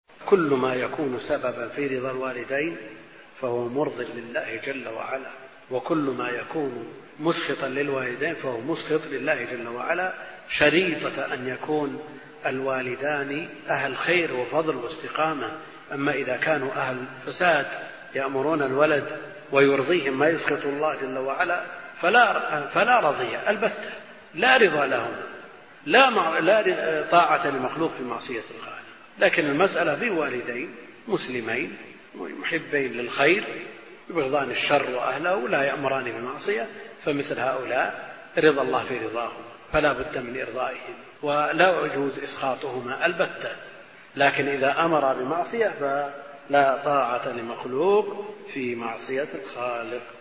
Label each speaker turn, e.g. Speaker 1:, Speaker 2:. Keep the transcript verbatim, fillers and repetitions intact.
Speaker 1: كل ما يكون سببا في رضا الوالدين فهو مرض لله جل وعلا، وكل ما يكون مسخطا للوالدين فهو مسخط لله جل وعلا، شريطة أن يكون الوالدان أهل خير وفضل واستقامة. أما إذا كانوا أهل فساد يأمرون الولد ويرضيهم ما يسخط الله جل وعلا فلا, فلا رضي البتة، لا رضا لهم، لا, مع... لا طاعة لمخلوق في معصية الخالق. لكن المسألة في والدين مسلمين محبين للخير يبغضان الشر وأهله لا يأمران بالمعصية، فمثل هؤلاء رضا الله في رضاهم، فلا بد من إرضائهم ولا يجوز إسخاطهما البتة. لكن إذا أمر بمعصية فلا طاعة لمخلوق في معصية الخالق.